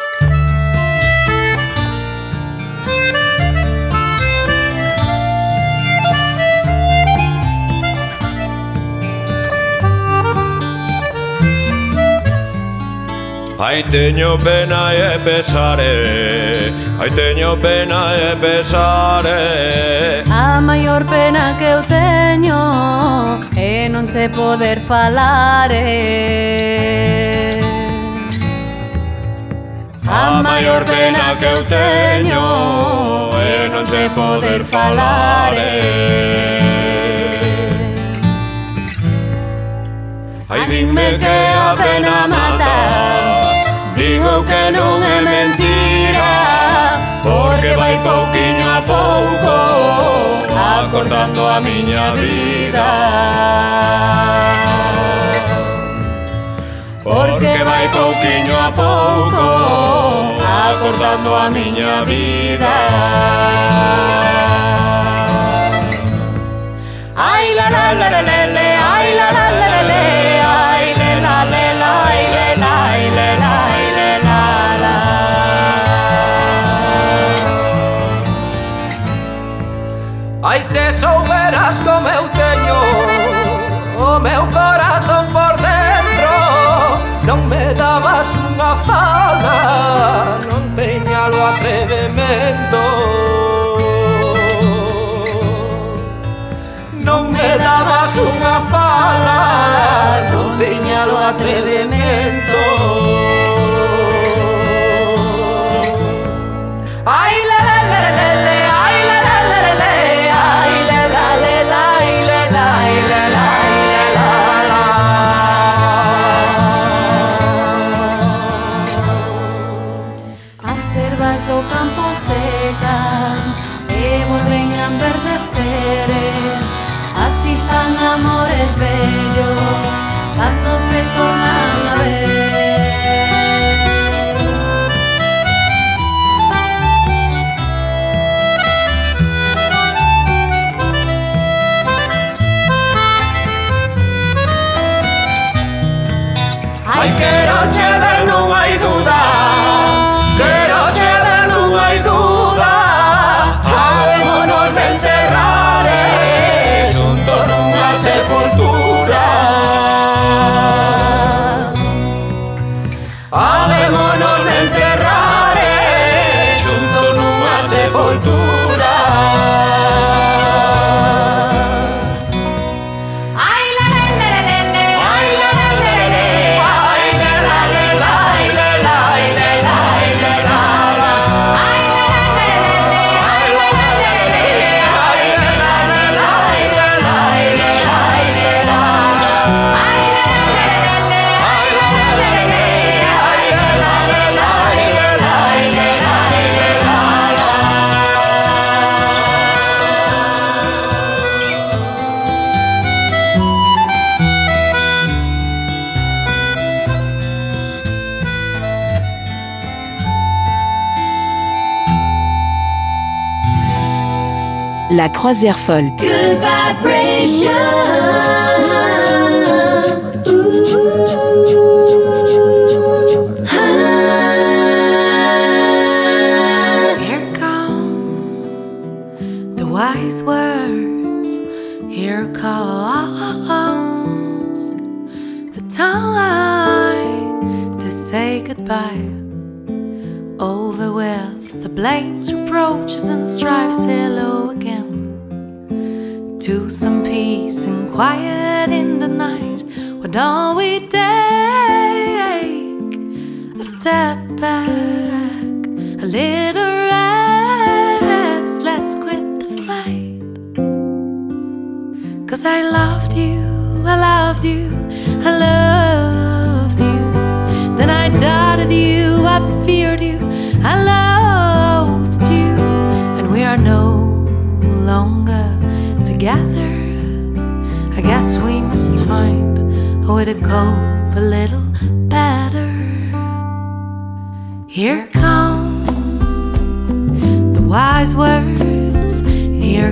Speaker 4: Ai teño pena e pesare, ai teño pena e pesare.
Speaker 14: A maior pena que eu teño é non se poder falar.
Speaker 4: A maior pena que eu teño é non se poder falar. Ai dime que a pena mata, digo que non é mentira, porque vai pouquiño a pouco acortando a miña vida. Porque vai pouquiño a pouco acortando a miña vida. Ai la la la la la la, ai la la la la la, ai la la la la, ai la la la la. Ai se souberas como eu teño o meu corazón por dentro, non me dabas unha fala, non teña o atrevemento. Non me dabas unha fala, non teña o atrevemento. Ai la la la la la, ai la la la la la, ai la la la la, ai la la la la, ai la la.
Speaker 14: As ervas do campo secan e volven a enverdecer, así fan amores bellos cando se tornan a ver.
Speaker 4: Ai quero che ver, non hai duda, quero che ver, non hai duda, habémonos de enterrar xuntos nunha sepultura. Habémonos de enterrar xuntos nunha sepultura.
Speaker 1: La croisière folk.
Speaker 9: Good vibrations. Ooh. Ah.
Speaker 11: Here come the wise words. Here
Speaker 8: time to say goodbye. Over with the blames, reproaches, and strifes. Hello again to some peace and quiet in the night. Why don't we take a step back, a little rest? Let's quit the fight. 'Cause I loved you, I loved you, I loved you. Then I doubted you, I feared you, I loathed you. And we are no longer together. I guess we must find a way to cope a little better. Here come the wise words, here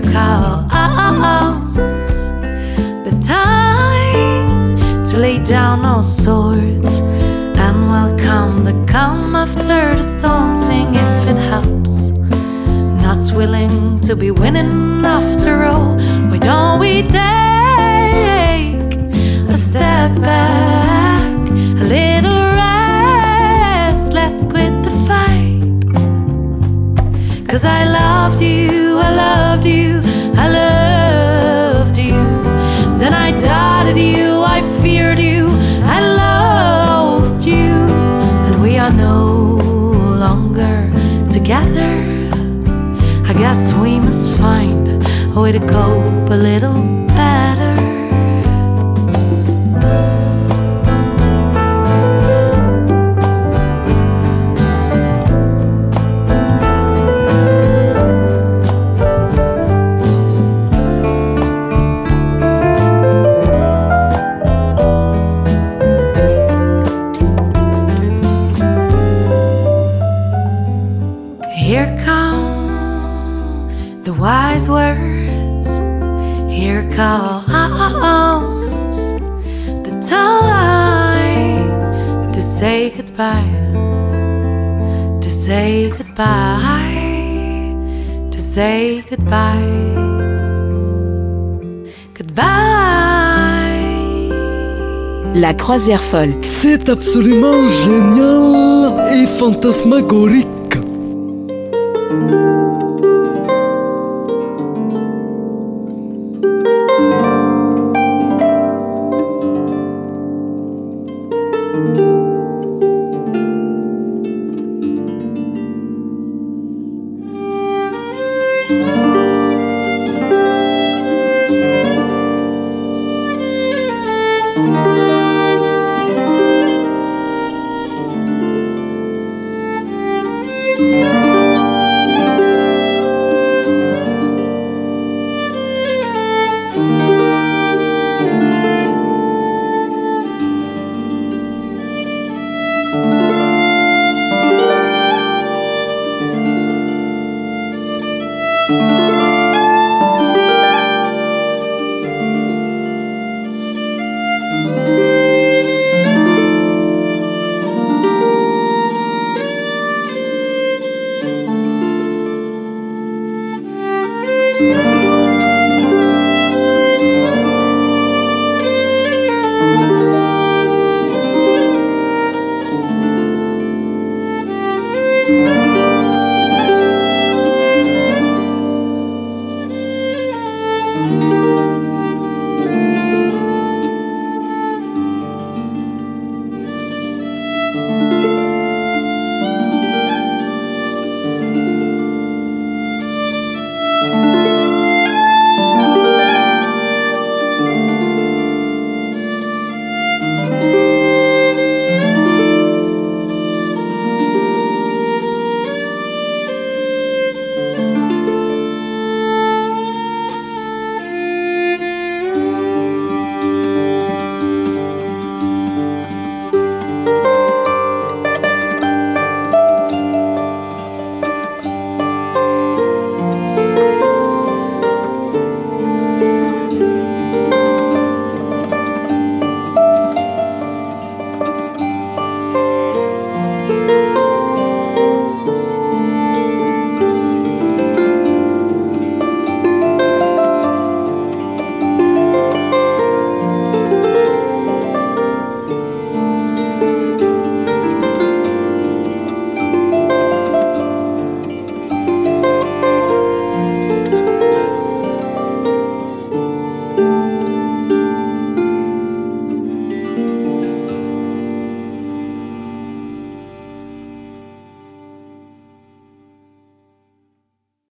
Speaker 8: comes the time to lay down our swords and welcome the calm after the storm. Sing if it helps. Not willing to be winning after all. Why don't we take a step back, a little rest? Let's quit the fight. 'Cause I loved you, I loved you, I loved you. Then I doubted you, I feared you, I loathed you. And we are no longer together. I guess we must find a way to cope a little better. Here come the wise words, here comes the time to say goodbye, to say goodbye, to say goodbye, goodbye.
Speaker 1: La croisière folk.
Speaker 17: C'est absolument génial et fantasmagorique.
Speaker 8: Thank you.